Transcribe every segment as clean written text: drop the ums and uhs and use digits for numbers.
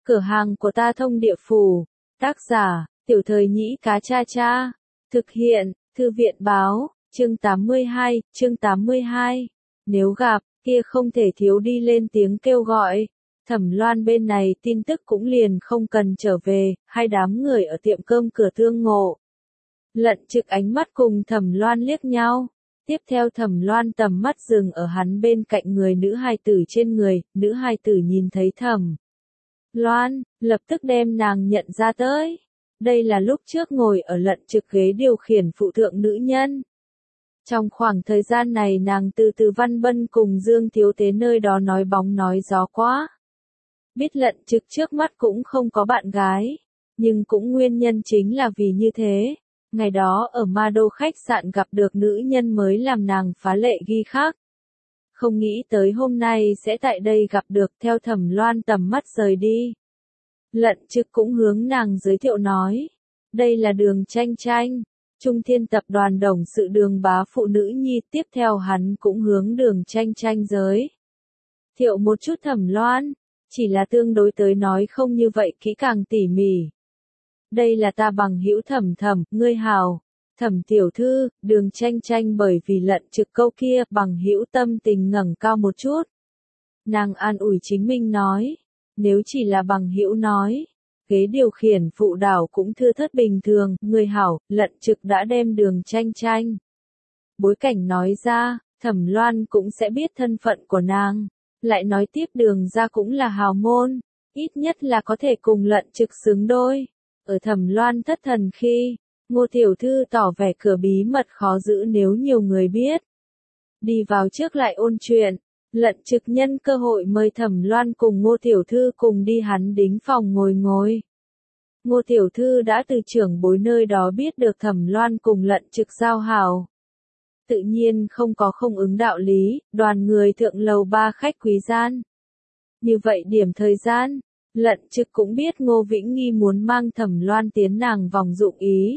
Cửa hàng của ta thông địa phủ. Tác giả, Tiểu Thời Nhĩ Cá Cha Cha. Thực hiện, Thư viện báo, chương 82. Nếu gặp, kia không thể thiếu đi lên tiếng kêu gọi. Thẩm Loan bên này tin tức cũng liền không cần trở về, hai đám người ở tiệm cơm cửa tương ngộ. Lận Trực ánh mắt cùng Thẩm Loan liếc nhau. Tiếp theo Thẩm Loan tầm mắt dừng ở hắn bên cạnh người nữ hài tử trên người, nữ hài tử nhìn thấy Thẩm Loan, lập tức đem nàng nhận ra tới. Đây là lúc trước ngồi ở Lận Trực ghế điều khiển phụ thượng nữ nhân. Trong khoảng thời gian này nàng từ Văn Bân cùng Dương Thiếu Tế nơi đó nói bóng nói gió quá. Biết Lận Trực trước mắt cũng không có bạn gái, nhưng cũng nguyên nhân chính là vì như thế. Ngày đó ở Ma Đô khách sạn gặp được nữ nhân mới làm nàng phá lệ ghi khắc. Không nghĩ tới hôm nay sẽ tại đây gặp được, theo Thẩm Loan tầm mắt rời đi. Lận Trực cũng hướng nàng giới thiệu nói. Đây là Đường Tranh Tranh, Trung Thiên tập đoàn董sự Đường bá phụ nữ nhi. Tiếp theo hắn cũng hướng Đường Tranh Tranh giới thiệu một chút Thẩm Loan, chỉ là tương đối tới nói không như vậy kỹ càng tỉ mỉ. Đây là ta bằng hữu Thẩm Thẩm, ngươi hào. Thẩm tiểu thư. Đường Tranh Tranh bởi vì Lận Trực câu kia bằng hữu tâm tình ngẩng cao một chút. Nàng an ủi chính mình nói, nếu chỉ là bằng hữu nói, ghế điều khiển phụ đảo cũng thưa thớt bình thường. Người hảo. Lận Trực đã đem Đường Tranh Tranh bối cảnh nói ra, Thẩm Loan cũng sẽ biết thân phận của nàng. Lại nói tiếp Đường gia cũng là hào môn, ít nhất là có thể cùng Lận Trực xứng đôi. Ở Thẩm Loan thất thần khi, Ngô tiểu thư tỏ vẻ cửa bí mật khó giữ nếu nhiều người biết. Đi vào trước lại ôn chuyện, Lận Trực nhân cơ hội mời Thẩm Loan cùng Ngô tiểu thư cùng đi hắn đính phòng ngồi. Ngô tiểu thư đã từ trưởng bối nơi đó biết được Thẩm Loan cùng Lận Trực giao hảo. Tự nhiên không có không ứng đạo lý, đoàn người thượng lầu ba khách quý gian. Như vậy điểm thời gian, Lận Trực cũng biết Ngô Vĩnh Nghi muốn mang Thẩm Loan tiến nàng vòng dụng ý.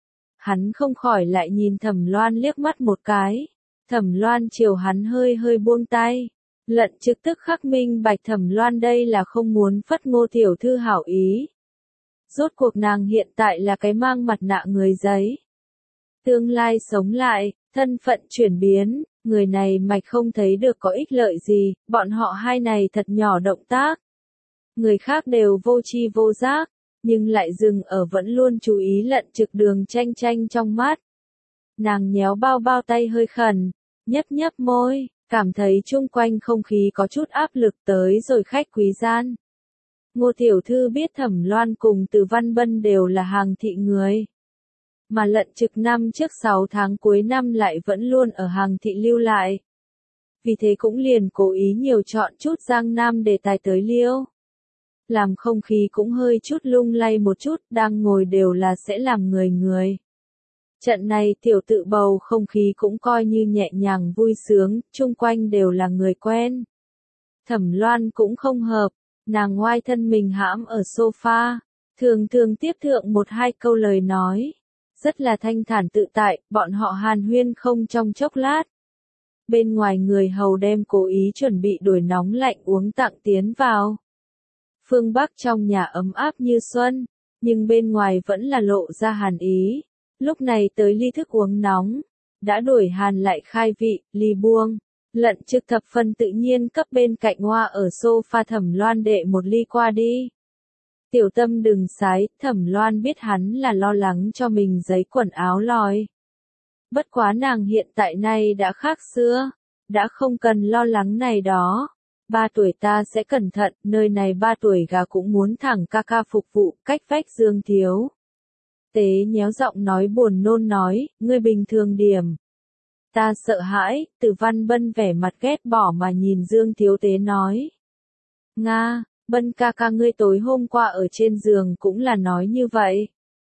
Hắn không khỏi lại nhìn Thẩm Loan liếc mắt một cái. Thẩm Loan chiều hắn hơi buông tay. Lận Trực tức khắc minh bạch Thẩm Loan đây là không muốn phất Ngô tiểu thư hảo ý. Rốt cuộc nàng hiện tại là cái mang mặt nạ người giấy. Tương lai sống lại, thân phận chuyển biến, người này mạch không thấy được có ích lợi gì, bọn họ hai này thật nhỏ động tác. Người khác đều vô tri vô giác, nhưng lại dừng ở vẫn luôn chú ý Lận Trực Đường Tranh Tranh trong mắt. Nàng nhéo bao tay hơi khẩn, nhấp môi, cảm thấy chung quanh không khí có chút áp lực tới rồi khách quý gian. Ngô tiểu thư biết Thẩm Loan cùng Từ Văn Bân đều là hàng thị người. Mà Lận Trực năm trước 6 tháng cuối năm lại vẫn luôn ở hàng thị lưu lại. Vì thế cũng liền cố ý nhiều chọn chút Giang Nam đề tài tới liêu. Làm không khí cũng hơi chút lung lay một chút, đang ngồi đều là sẽ làm người. Trận này tiểu tự bầu không khí cũng coi như nhẹ nhàng vui sướng, chung quanh đều là người quen. Thẩm Loan cũng không hợp, nàng ngoai thân mình hãm ở sofa, thường tiếp thượng một hai câu lời nói. Rất là thanh thản tự tại, bọn họ hàn huyên không trong chốc lát. Bên ngoài người hầu đem cố ý chuẩn bị đuổi nóng lạnh uống tặng tiến vào. Phương Bắc trong nhà ấm áp như xuân, nhưng bên ngoài vẫn là lộ ra hàn ý. Lúc này tới ly thức uống nóng, đã đuổi hàn lại khai vị, ly buông. Lận Trực thập phần tự nhiên cấp bên cạnh hoa ở sofa Thẩm Loan đệ một ly qua đi. Tiểu tâm đừng sái, Thẩm Loan biết hắn là lo lắng cho mình giấy quần áo lòi. Bất quá nàng hiện tại nay đã khác xưa, đã không cần lo lắng này đó. 3 tuổi ta sẽ cẩn thận, nơi này 3 tuổi gà cũng muốn thẳng ca phục vụ, cách vách Dương Thiếu Tế nhéo giọng nói buồn nôn nói, ngươi bình thường điểm. Ta sợ hãi. Từ Văn Bân vẻ mặt ghét bỏ mà nhìn Dương Thiếu Tế nói. Nga, Bân ca ngươi tối hôm qua ở trên giường cũng là nói như vậy.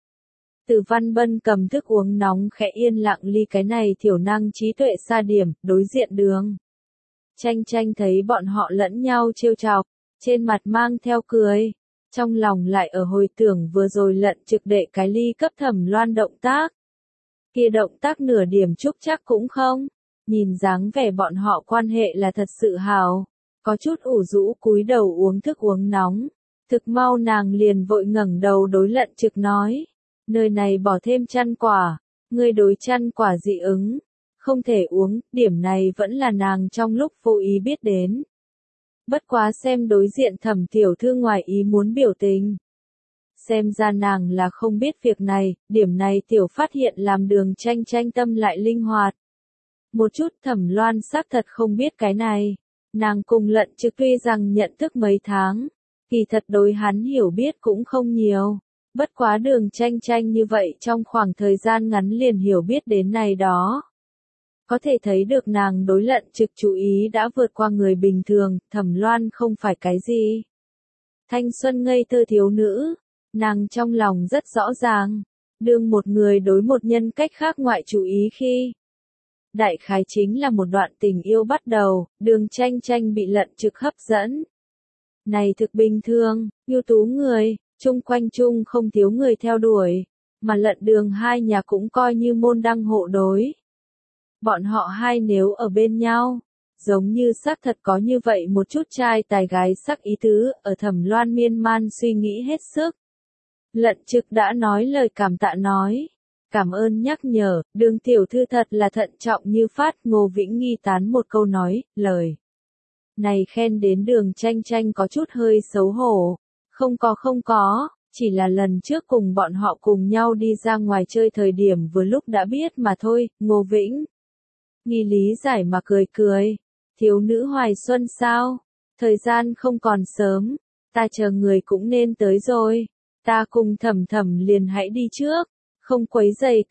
Từ Văn Bân cầm thức uống nóng khẽ yên lặng ly cái này thiểu năng trí tuệ xa điểm, đối diện Đường Tranh Tranh thấy bọn họ lẫn nhau trêu chọc, trên mặt mang theo cười, trong lòng lại ở hồi tưởng vừa rồi Lận Trực đệ cái ly cấp Thẩm Loan động tác. Kia động tác nửa điểm chúc chắc cũng không, nhìn dáng vẻ bọn họ quan hệ là thật sự hào, có chút ủ rũ cúi đầu uống thức uống nóng, Thực mau nàng liền vội ngẩng đầu đối Lận Trực nói, nơi này bỏ thêm chăn quả, ngươi đối chăn quả dị ứng, không thể uống, điểm này vẫn là nàng trong lúc vô ý biết đến. Bất quá xem đối diện Thẩm tiểu thư ngoài ý muốn biểu tình. Xem ra nàng là không biết việc này, điểm này tiểu phát hiện làm Đường Tranh Tranh tâm lại linh hoạt. Một chút Thẩm Loan xác thật không biết cái này. Nàng cùng Lận Trực tuy rằng nhận thức mấy tháng, kỳ thật đối hắn hiểu biết cũng không nhiều. Bất quá Đường Tranh Tranh như vậy trong khoảng thời gian ngắn liền hiểu biết đến này đó. Có thể thấy được nàng đối Lận Trực chú ý đã vượt qua người bình thường, Thẩm Loan không phải cái gì. Thanh xuân ngây thơ thiếu nữ, nàng trong lòng rất rõ ràng, đương một người đối một nhân cách khác ngoại chú ý khi. Đại khái chính là một đoạn tình yêu bắt đầu, Đường Tranh Tranh bị Lận Trực hấp dẫn. Này thực bình thường, ưu tú người, chung quanh chung không thiếu người theo đuổi, mà Lận Đường hai nhà cũng coi như môn đăng hộ đối. Bọn họ hai nếu ở bên nhau, giống như xác thật có như vậy một chút trai tài gái sắc ý tứ, ở Thẩm Loan miên man suy nghĩ hết sức. Lận Trực đã nói lời cảm tạ nói. Cảm ơn nhắc nhở, Đường tiểu thư thật là thận trọng như phát. Ngô Vĩnh Nghi tán một câu nói, lời này khen đến Đường Tranh Tranh có chút hơi xấu hổ. Không có, chỉ là lần trước cùng bọn họ cùng nhau đi ra ngoài chơi thời điểm vừa lúc đã biết mà thôi. Ngô Vĩnh Nghi lý giải mà cười, thiếu nữ hoài xuân sao, thời gian không còn sớm, ta chờ người cũng nên tới rồi, ta cùng Thẩm Thẩm liền hãy đi trước, không quấy rầy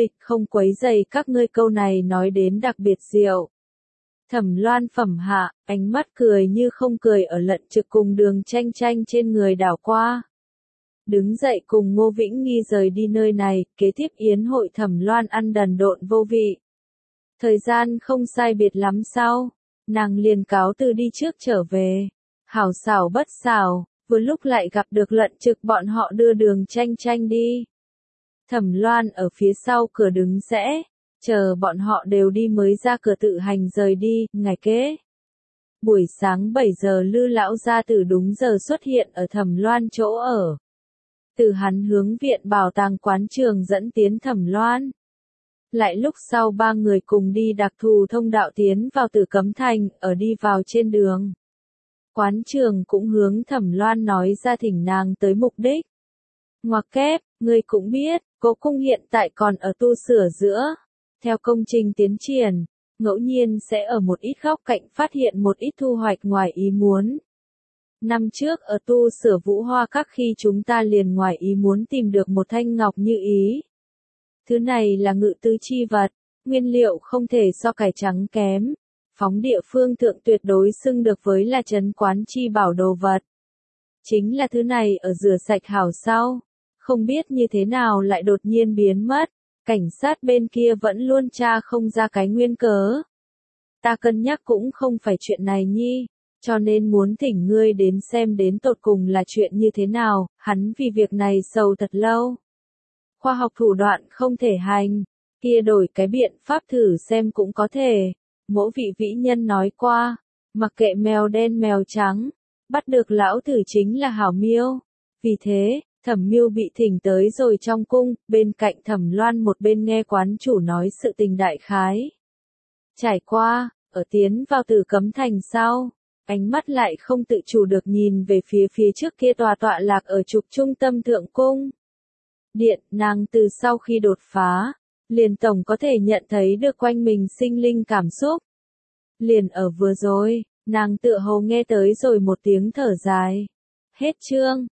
các ngươi câu này nói đến đặc biệt diệu. Thẩm Loan phẩm hạ, ánh mắt cười như không cười ở Lận Trực cùng Đường Tranh Tranh trên người đảo qua. Đứng dậy cùng Ngô Vĩnh Nghi rời đi nơi này, kế tiếp yến hội Thẩm Loan ăn đần độn vô vị. Thời gian không sai biệt lắm sau, nàng liền cáo từ đi trước trở về. Hảo xảo bất xảo, vừa lúc lại gặp được Lận Trực bọn họ đưa Đường Tranh Tranh đi. Thẩm Loan ở phía sau cửa đứng rẽ, chờ bọn họ đều đi mới ra cửa tự hành rời đi. Ngày kế, buổi sáng 7 giờ Lư lão gia tử đúng giờ xuất hiện ở Thẩm Loan chỗ ở. Từ hắn hướng viện bảo tàng quán trường dẫn tiến Thẩm Loan. Lại lúc sau ba người cùng đi đặc thù thông đạo tiến vào Tử Cấm Thành, ở đi vào trên đường. Quán trường cũng hướng Thẩm Loan nói ra thỉnh nàng tới mục đích. Ngoặc kép, người cũng biết, cố cung hiện tại còn ở tu sửa giữa. Theo công trình tiến triển, ngẫu nhiên sẽ ở một ít góc cạnh phát hiện một ít thu hoạch ngoài ý muốn. Năm trước ở tu sửa Vũ Hoa Các khi chúng ta liền ngoài ý muốn tìm được một thanh ngọc như ý. Thứ này là ngự tứ chi vật, nguyên liệu không thể so cải trắng kém. Phóng địa phương thượng tuyệt đối xưng được với là trấn quán chi bảo đồ vật. Chính là thứ này ở rửa sạch hảo sau, không biết như thế nào lại đột nhiên biến mất, cảnh sát bên kia vẫn luôn tra không ra cái nguyên cớ. Ta cân nhắc cũng không phải chuyện này nhi, cho nên muốn thỉnh ngươi đến xem đến tột cùng là chuyện như thế nào, hắn vì việc này sầu thật lâu. Khoa học thủ đoạn không thể hành, kia đổi cái biện pháp thử xem cũng có thể. Mỗi vị vĩ nhân nói qua, mặc kệ mèo đen mèo trắng, bắt được lão tử chính là hảo miêu. Vì thế, Thẩm Miêu bị thỉnh tới rồi trong cung, bên cạnh Thẩm Loan một bên nghe quán chủ nói sự tình đại khái. Trải qua, ở tiến vào Tử Cấm Thành sau, ánh mắt lại không tự chủ được nhìn về phía trước kia tọa lạc ở trục trung tâm thượng cung. Điện, nàng từ sau khi đột phá, liền tổng có thể nhận thấy được quanh mình sinh linh cảm xúc. Liền ở vừa rồi, nàng tựa hồ nghe tới rồi một tiếng thở dài. Hết chương.